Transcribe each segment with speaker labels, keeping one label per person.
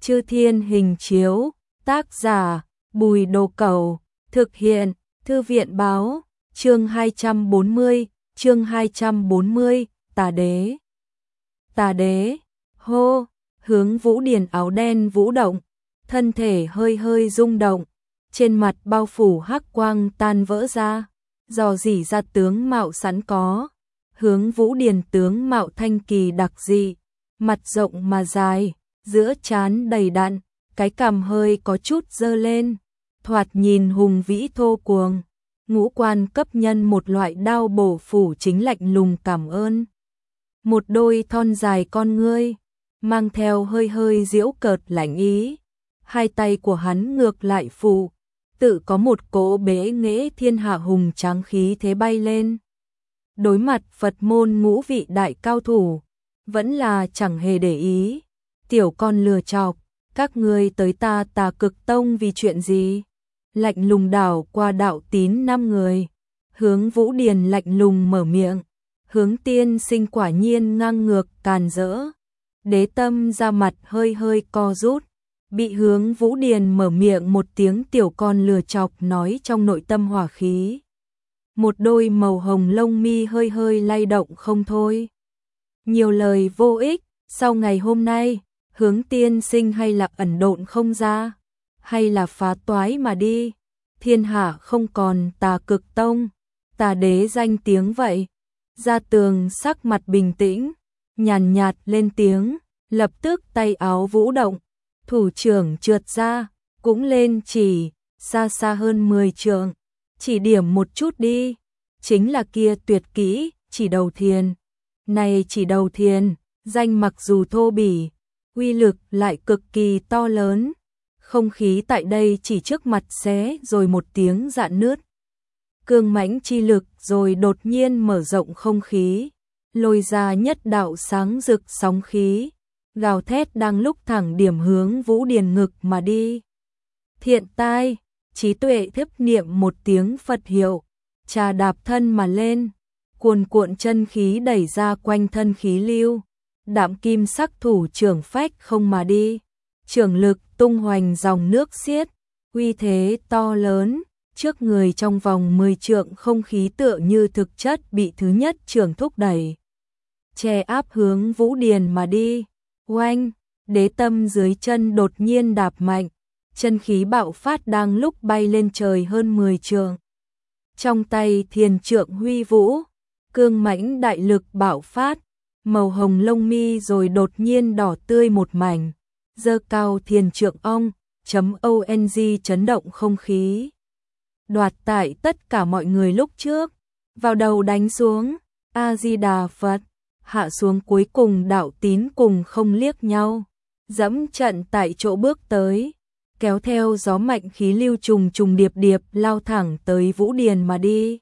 Speaker 1: Chư Thiên Hình Chiếu, tác giả Bùi Đồ Cẩu, thực hiện Thư viện báo, chương 240, Tà Đế. Tà Đế, hô, Hướng Vũ Điền áo đen vũ động, thân thể hơi hơi rung động, trên mặt bao phủ hắc quang tan vỡ ra, dò dỉ ra tướng mạo sẵn có. Hướng Vũ Điền tướng mạo thanh kỳ đặc dị, mặt rộng mà dài, giữa trán đầy đặn, cái cằm hơi có chút dơ lên, thoạt nhìn hùng vĩ thô cuồng, ngũ quan cấp nhân một loại đao bổ phủ chính lạnh lùng cảm ơn. Một đôi thon dài con ngươi, mang theo hơi hơi giễu cợt lạnh ý, hai tay của hắn ngược lại phụ, tự có một cỗ bế nghệ thiên hạ hùng tráng khí thế bay lên. Đối mặt Phật môn ngũ vị đại cao thủ, vẫn là chẳng hề để ý. Tiểu con lừa chọc, các ngươi tới ta Tà Cực Tông vì chuyện gì? Lạnh lùng đảo qua đạo tín 5 người. Hướng Vũ Điền lạnh lùng mở miệng. Hướng tiên sinh quả nhiên ngang ngược càn rỡ. Đế Tâm ra mặt hơi hơi co rút. Bị Hướng Vũ Điền mở miệng một tiếng tiểu con lừa chọc nói trong nội tâm hỏa khí. Một đôi màu hồng lông mi hơi hơi lay động không thôi. Nhiều lời vô ích, sau ngày hôm nay, Hướng tiên sinh hay là ẩn độn không ra, hay là phá toái mà đi, thiên hạ không còn Tà Cực Tông, Tà Đế danh tiếng vậy. Gia Tường sắc mặt bình tĩnh, nhàn nhạt lên tiếng, lập tức tay áo vũ động, thủ trưởng trượt ra, cũng lên chỉ, xa xa hơn 10 trượng, chỉ điểm một chút đi, chính là kia tuyệt kỹ, chỉ đầu thiền. Này chỉ đầu thiền, danh mặc dù thô bỉ, uy lực lại cực kỳ to lớn. Không khí tại đây chỉ trước mặt xé rồi một tiếng rạn nứt. Cương mãnh chi lực rồi đột nhiên mở rộng không khí, lôi ra nhất đạo sáng rực sóng khí, gào thét đang lúc thẳng điểm Hướng Vũ Điền ngực mà đi. Thiện tai, trí tuệ thiếp niệm một tiếng Phật hiệu, trà đạp thân mà lên, cuồn cuộn chân khí đẩy ra quanh thân khí lưu, đạm kim sắc thủ trưởng phách không mà đi, trưởng lực tung hoành dòng nước xiết, uy thế to lớn, trước người trong vòng 10 trượng không khí tựa như thực chất bị thứ nhất trưởng thúc đẩy, che áp Hướng Vũ Điền mà đi. Oanh, Đế Tâm dưới chân đột nhiên đạp mạnh, chân khí bạo phát đang lúc bay lên trời hơn 10 trượng. Trong tay thiền trượng huy vũ, cương mãnh đại lực bạo phát, màu hồng lông mi rồi đột nhiên đỏ tươi một mảnh, giơ cao thiền trượng ong, .ong chấn động không khí. Đoạt tại tất cả mọi người lúc trước, vào đầu đánh xuống, A-di-đà Phật, hạ xuống cuối cùng đạo tín cùng không liếc nhau, dẫm trận tại chỗ bước tới, kéo theo gió mạnh khí lưu trùng trùng điệp điệp lao thẳng tới Vũ Điền mà đi.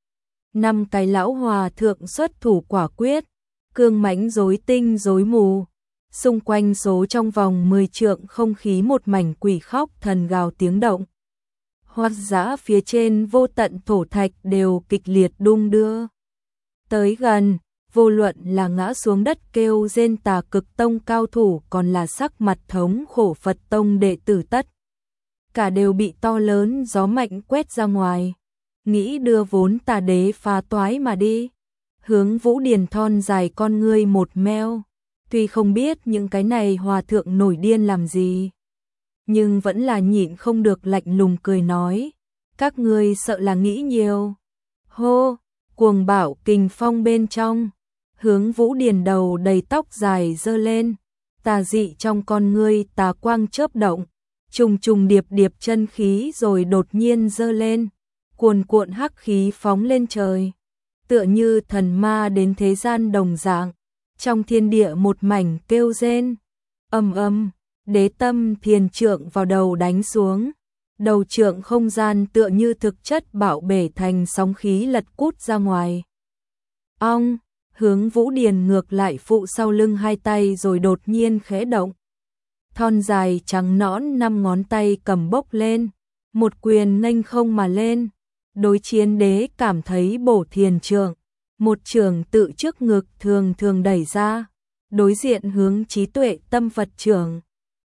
Speaker 1: 5 cái lão hòa thượng xuất thủ quả quyết, cương mãnh rối tinh rối mù, xung quanh số trong vòng 10 trượng không khí một mảnh quỷ khóc thần gào tiếng động. Hoắt dã phía trên vô tận thổ thạch đều kịch liệt đung đưa. Tới gần, vô luận là ngã xuống đất kêu rên Tà Cực Tông cao thủ còn là sắc mặt thống khổ Phật Tông đệ tử tất. Cả đều bị to lớn gió mạnh quét ra ngoài, nghĩ đưa vốn Tà Đế phá toái mà đi. Hướng Vũ Điền thon dài con ngươi một meo, tuy không biết những cái này hòa thượng nổi điên làm gì, nhưng vẫn là nhịn không được lạnh lùng cười nói, các ngươi sợ là nghĩ nhiều. Hô, cuồng bạo kình phong bên trong, Hướng Vũ Điền đầu đầy tóc dài dơ lên, tà dị trong con ngươi tà quang chớp động, trùng trùng điệp điệp chân khí rồi đột nhiên dơ lên, cuồn cuộn hắc khí phóng lên trời, tựa như thần ma đến thế gian đồng dạng, trong thiên địa một mảnh kêu rên, ầm, Đế Tâm thiền trượng vào đầu đánh xuống, đầu trượng không gian tựa như thực chất bạo bể thành sóng khí lật cút ra ngoài. Ong, Hướng Vũ Điền ngược lại phụ sau lưng hai tay rồi đột nhiên khẽ động. Thon dài trắng nõn 5 ngón tay cầm bốc lên, một quyền nghênh không mà lên, đối chiến đế cảm thấy bổ thiền trượng, một trường tự trước ngực thường thường đẩy ra, đối diện hướng trí tuệ tâm Phật trưởng,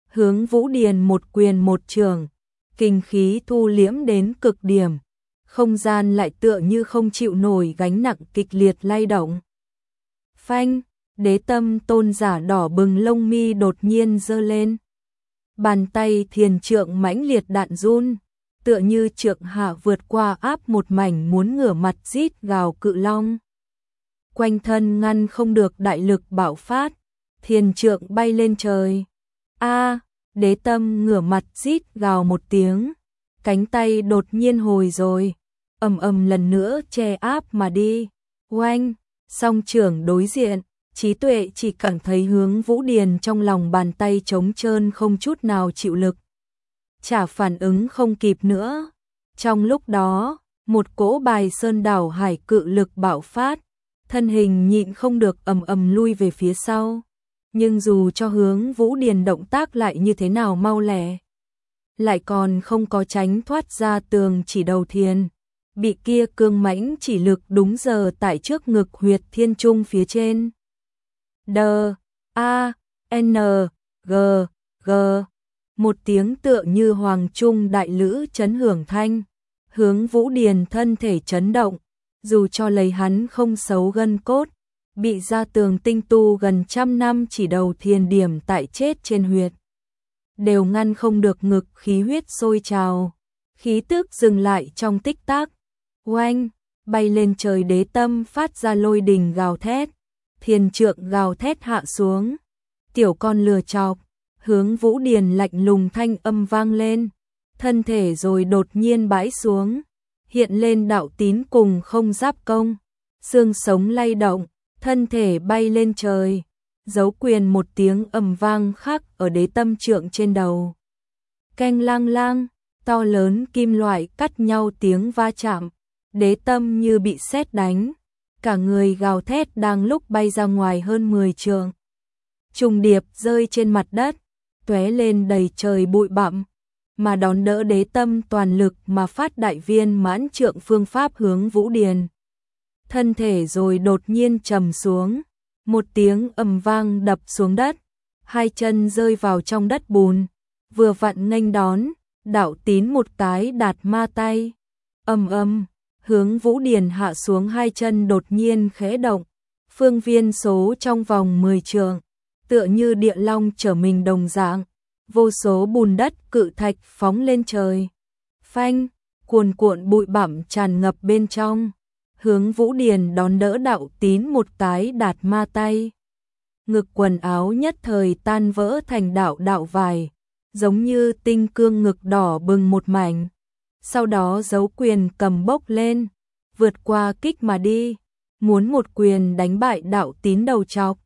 Speaker 1: Hướng Vũ Điền một quyền một chưởng, kinh khí thu liễm đến cực điểm, không gian lại tựa như không chịu nổi gánh nặng kịch liệt lay động. Phanh, Đế Tâm tôn giả đỏ bừng lông mi đột nhiên giơ lên. Bàn tay thiền trượng mãnh liệt đạn run, tựa như trượng hạ vượt qua áp một mảnh muốn ngửa mặt rít gào cự long. Quanh thân ngăn không được đại lực bạo phát, thiền trượng bay lên trời. A, Đế Tâm ngửa mặt rít gào một tiếng, cánh tay đột nhiên hồi rồi, ầm ầm lần nữa che áp mà đi. Oanh, song trưởng đối diện, Trí Tuệ chỉ cảm thấy Hướng Vũ Điền trong lòng bàn tay trống trơn không chút nào chịu lực. Chả phản ứng không kịp nữa. Trong lúc đó, một cỗ Bài Sơn đảo hải cự lực bạo phát, thân hình nhịn không được ầm ầm lui về phía sau. Nhưng dù cho Hướng Vũ Điền động tác lại như thế nào mau lẹ, lại còn không có tránh thoát ra tường chỉ đầu thiền, bị kia cương mãnh chỉ lực đúng giờ tại trước ngực huyệt thiên trung phía trên. D-A-N-G-G, một tiếng tựa như hoàng trung đại lữ chấn hưởng thanh. Hướng Vũ Điền thân thể chấn động, dù cho lấy hắn không xấu gân cốt, bị ra tường tinh tu gần trăm năm chỉ đầu thiền điểm tại chết trên huyệt, đều ngăn không được ngực khí huyết sôi trào, khí tức dừng lại trong tích tắc. Oanh, bay lên trời Đế Tâm phát ra lôi đình gào thét, thiền trượng gào thét hạ xuống. Tiểu con lừa chọc, Hướng Vũ Điền lạnh lùng thanh âm vang lên, thân thể rồi đột nhiên bãi xuống, hiện lên đạo tín cùng không giáp công, xương sống lay động, thân thể bay lên trời, giấu quyền một tiếng ầm vang khắc ở Đế Tâm trượng trên đầu. Keng lang lang, to lớn kim loại cắt nhau tiếng va chạm, Đế Tâm như bị sét đánh, cả người gào thét đang lúc bay ra ngoài hơn 10 trượng. Trùng điệp rơi trên mặt đất, tóe lên đầy trời bụi bặm, mà đón đỡ Đế Tâm toàn lực mà phát đại viên mãn trượng phương pháp Hướng Vũ Điền. Thân thể rồi đột nhiên trầm xuống, một tiếng ầm vang đập xuống đất, hai chân rơi vào trong đất bùn, vừa vặn nghênh đón, đạo tín một cái đạt ma tay. Ầm, Hướng Vũ Điền hạ xuống hai chân đột nhiên khẽ động, phương viên số trong vòng 10 trượng, tựa như địa long trở mình đồng dạng, vô số bùn đất cự thạch phóng lên trời. Phanh, cuồn cuộn bụi bặm tràn ngập bên trong. Hướng Vũ Điền đón đỡ đạo tín một cái đạt ma tay. Ngực quần áo nhất thời tan vỡ thành đạo vải, giống như tinh cương ngực đỏ bừng một mảnh. Sau đó giấu quyền cầm bốc lên, vượt qua kích mà đi, muốn một quyền đánh bại đạo tín đầu chọc.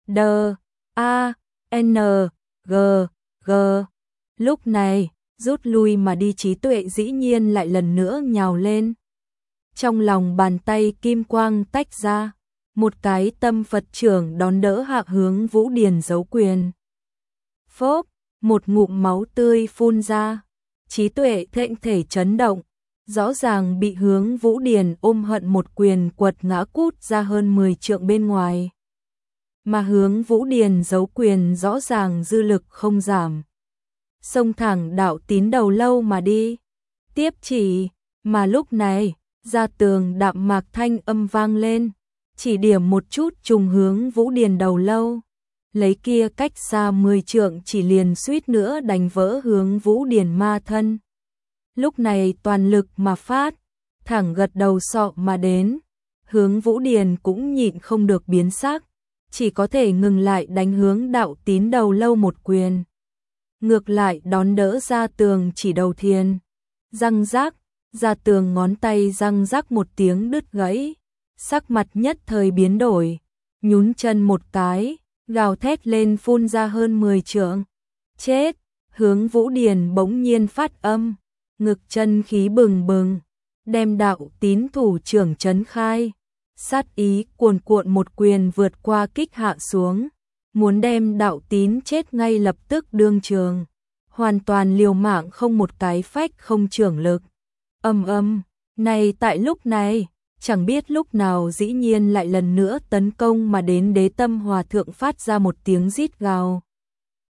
Speaker 1: D-A-N-G-G. Lúc này, rút lui mà đi Trí Tuệ dĩ nhiên lại lần nữa nhào lên. Trong lòng bàn tay kim quang tách ra, một cái tâm Phật trưởng đón đỡ hạ Hướng Vũ Điền giấu quyền. Phốc, một ngụm máu tươi phun ra, Trí Tuệ thệnh thể chấn động, rõ ràng bị Hướng Vũ Điền ôm hận một quyền quật ngã cút ra hơn 10 trượng bên ngoài. Mà Hướng Vũ Điền giấu quyền rõ ràng dư lực không giảm, xông thẳng đạo tín đầu lâu mà đi. Tiếp chỉ, mà lúc này, ra tường đạm mạc thanh âm vang lên, chỉ điểm một chút trùng Hướng Vũ Điền đầu lâu, lấy kia cách xa 10 trượng chỉ liền suýt nữa đánh vỡ Hướng Vũ Điền ma thân. Lúc này toàn lực mà phát, thẳng gật đầu sọ mà đến, Hướng Vũ Điền cũng nhịn không được biến sắc, chỉ có thể ngừng lại đánh hướng đạo tín đầu lâu một quyền. Ngược lại đón đỡ ra tường chỉ đầu thiền, răng rác, ra tường ngón tay răng rác một tiếng đứt gãy, sắc mặt nhất thời biến đổi, nhún chân một cái, gào thét lên phun ra hơn 10 trượng. Chết! Hướng Vũ Điền bỗng nhiên phát âm, ngực chân khí bừng bừng, đem đạo tín thủ trưởng chấn khai, sát ý cuồn cuộn một quyền vượt qua kích hạ xuống, muốn đem đạo tín chết ngay lập tức đương trường, hoàn toàn liều mạng không một cái phách không trưởng lực. Này tại lúc này, chẳng biết lúc nào dĩ nhiên lại lần nữa tấn công mà đến Đế Tâm Hòa Thượng phát ra một tiếng rít gào.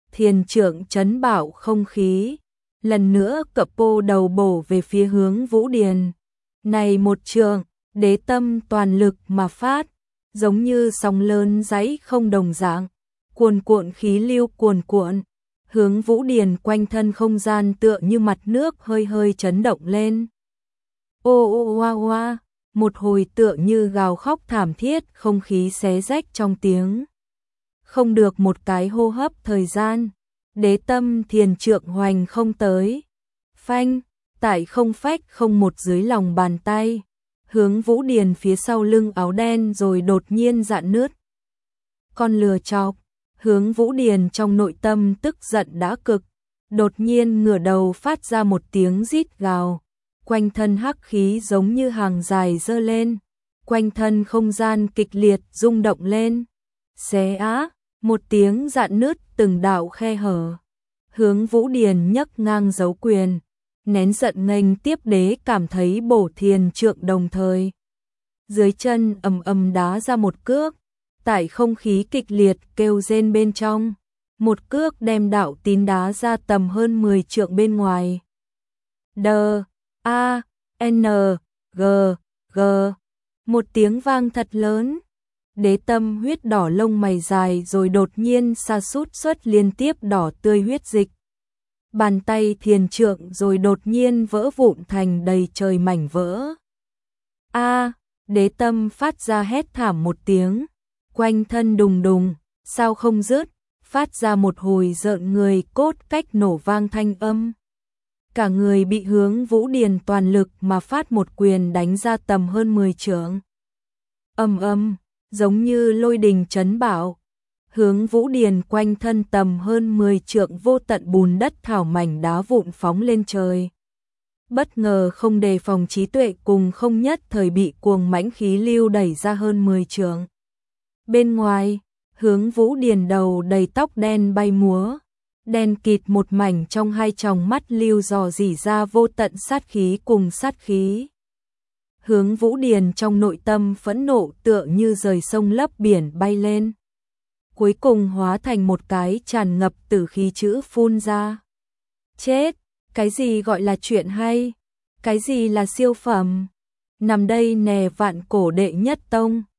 Speaker 1: thiền trượng trấn bảo không khí, lần nữa cập pô đầu bổ về phía Hướng Vũ Điền. Này một trượng, đế tâm toàn lực mà phát, giống như sóng lớn dãy không đồng dạng, cuồn cuộn khí lưu cuồn cuộn. Hướng Vũ Điền quanh thân không gian tựa như mặt nước hơi hơi chấn động lên. Ô ô oa oa, một hồi tựa như gào khóc thảm thiết, không khí xé rách trong tiếng. Không được một cái hô hấp thời gian, đế tâm thiền trượng hoành không tới. Phanh, tại không phách không một dưới lòng bàn tay. Hướng Vũ Điền phía sau lưng áo đen rồi đột nhiên rạn nứt. Con lừa chọc, Hướng Vũ Điền trong nội tâm tức giận đã cực, đột nhiên ngửa đầu phát ra một tiếng rít gào. Quanh thân hắc khí giống như hàng dài dơ lên, quanh thân không gian kịch liệt rung động lên. Xé á, một tiếng rạn nứt từng đạo khe hở. Hướng Vũ Điền nhấc ngang giấu quyền, nén giận nghênh tiếp đế cảm thấy bổ thiền trượng đồng thời. Dưới chân ầm ầm đá ra một cước, tại không khí kịch liệt kêu rên bên trong, một cước đem đạo tín đá ra tầm hơn 10 trượng bên ngoài. Đờ, A, N, G, G, một tiếng vang thật lớn. Đế tâm huyết đỏ lông mày dài rồi đột nhiên sa sút xuất liên tiếp đỏ tươi huyết dịch. Bàn tay thiền trượng rồi đột nhiên vỡ vụn thành đầy trời mảnh vỡ. A, đế tâm phát ra hét thảm một tiếng, quanh thân đùng đùng, sao không dứt, phát ra một hồi rợn người cốt cách nổ vang thanh âm. Cả người bị Hướng Vũ Điền toàn lực mà phát một quyền đánh ra tầm hơn 10 trượng. Ầm, giống như lôi đình chấn bão. Hướng Vũ Điền quanh thân tầm hơn 10 trượng vô tận bùn đất thảo mảnh đá vụn phóng lên trời. Bất ngờ không đề phòng trí tuệ cùng không nhất thời bị cuồng mãnh khí lưu đẩy ra hơn 10 trượng. Bên ngoài, Hướng Vũ Điền đầu đầy tóc đen bay múa, đen kịt một mảnh, trong hai tròng mắt lưu dò dỉ ra vô tận sát khí cùng sát khí. Hướng Vũ Điền trong nội tâm phẫn nộ tựa như rời sông lấp biển bay lên, cuối cùng hóa thành một cái tràn ngập tử khí chữ phun ra. Chết, cái gì gọi là chuyện hay, cái gì là siêu phẩm, nằm đây nè vạn cổ đệ nhất tông,